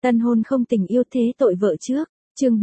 Tân hôn không tình yêu thế tội vợ trước, chương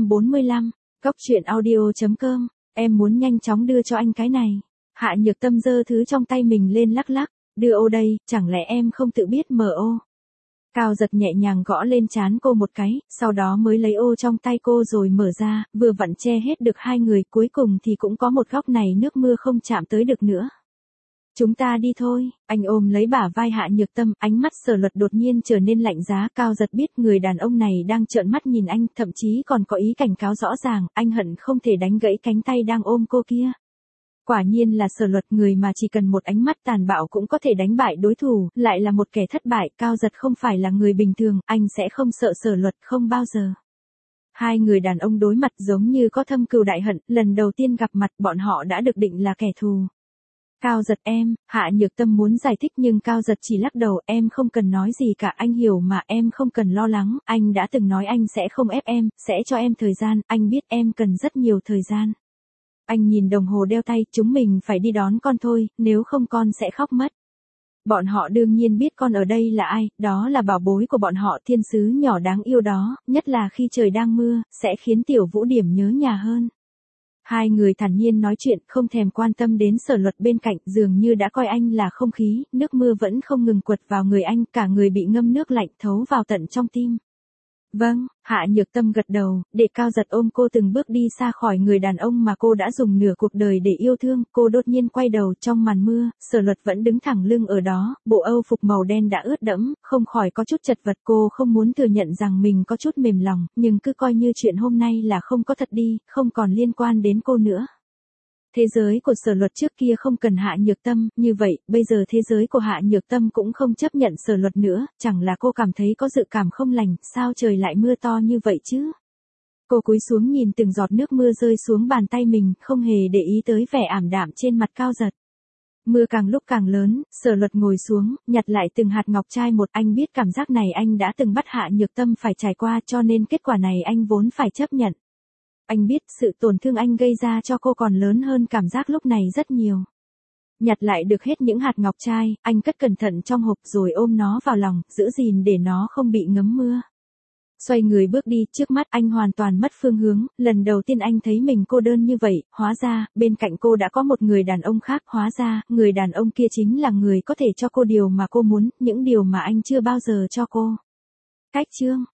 445, Cóc truyện audio.com, em muốn nhanh chóng đưa cho anh cái này. Hạ Nhược Tâm giơ thứ trong tay mình lên lắc lắc, đưa ô đây, chẳng lẽ em không tự biết mở ô. Cao Giật nhẹ nhàng gõ lên trán cô một cái, sau đó mới lấy ô trong tay cô rồi mở ra, vừa vặn che hết được hai người, cuối cùng thì cũng có một góc này nước mưa không chạm tới được nữa. Chúng ta đi thôi, anh ôm lấy bả vai Hạ Nhược Tâm, ánh mắt Sở Luật đột nhiên trở nên lạnh giá. Cao Giật biết người đàn ông này đang trợn mắt nhìn anh, thậm chí còn có ý cảnh cáo rõ ràng, anh hận không thể đánh gãy cánh tay đang ôm cô kia. Quả nhiên là Sở Luật, người mà chỉ cần một ánh mắt tàn bạo cũng có thể đánh bại đối thủ, lại là một kẻ thất bại. Cao Giật không phải là người bình thường, anh sẽ không sợ Sở Luật, không bao giờ. Hai người đàn ông đối mặt giống như có thâm cừu đại hận, lần đầu tiên gặp mặt bọn họ đã được định là kẻ thù. Cao Giật em, Hạ Nhược Tâm muốn giải thích nhưng Cao Giật chỉ lắc đầu, em không cần nói gì cả, anh hiểu mà, em không cần lo lắng, anh đã từng nói anh sẽ không ép em, sẽ cho em thời gian, anh biết em cần rất nhiều thời gian. Anh nhìn đồng hồ đeo tay, chúng mình phải đi đón con thôi, nếu không con sẽ khóc mất. Bọn họ đương nhiên biết con ở đây là ai, đó là bảo bối của bọn họ, thiên sứ nhỏ đáng yêu đó, nhất là khi trời đang mưa, sẽ khiến Tiểu Vũ Điểm nhớ nhà hơn. Hai người thản nhiên nói chuyện, không thèm quan tâm đến Sở Luật bên cạnh, dường như đã coi anh là không khí, nước mưa vẫn không ngừng quật vào người anh, cả người bị ngâm nước lạnh thấu vào tận trong tim. Vâng, Hạ Nhược Tâm gật đầu, để Cao Giật ôm cô từng bước đi xa khỏi người đàn ông mà cô đã dùng nửa cuộc đời để yêu thương. Cô đột nhiên quay đầu, trong màn mưa, Sở Luật vẫn đứng thẳng lưng ở đó, bộ âu phục màu đen đã ướt đẫm, không khỏi có chút chật vật. Cô không muốn thừa nhận rằng mình có chút mềm lòng, nhưng cứ coi như chuyện hôm nay là không có thật đi, không còn liên quan đến cô nữa. Thế giới của Sở Luật trước kia không cần Hạ Nhược Tâm, như vậy, bây giờ thế giới của Hạ Nhược Tâm cũng không chấp nhận Sở Luật nữa, chẳng là cô cảm thấy có dự cảm không lành, sao trời lại mưa to như vậy chứ? Cô cúi xuống nhìn từng giọt nước mưa rơi xuống bàn tay mình, không hề để ý tới vẻ ảm đạm trên mặt Cao Giật. Mưa càng lúc càng lớn, Sở Luật ngồi xuống, nhặt lại từng hạt ngọc trai một, anh biết cảm giác này anh đã từng bắt Hạ Nhược Tâm phải trải qua, cho nên kết quả này anh vốn phải chấp nhận. Anh biết sự tổn thương anh gây ra cho cô còn lớn hơn cảm giác lúc này rất nhiều. Nhặt lại được hết những hạt ngọc trai, anh cất cẩn thận trong hộp rồi ôm nó vào lòng, giữ gìn để nó không bị ngấm mưa. Xoay người bước đi, trước mắt anh hoàn toàn mất phương hướng, lần đầu tiên anh thấy mình cô đơn như vậy, hóa ra, bên cạnh cô đã có một người đàn ông khác, hóa ra, người đàn ông kia chính là người có thể cho cô điều mà cô muốn, những điều mà anh chưa bao giờ cho cô. Cách chương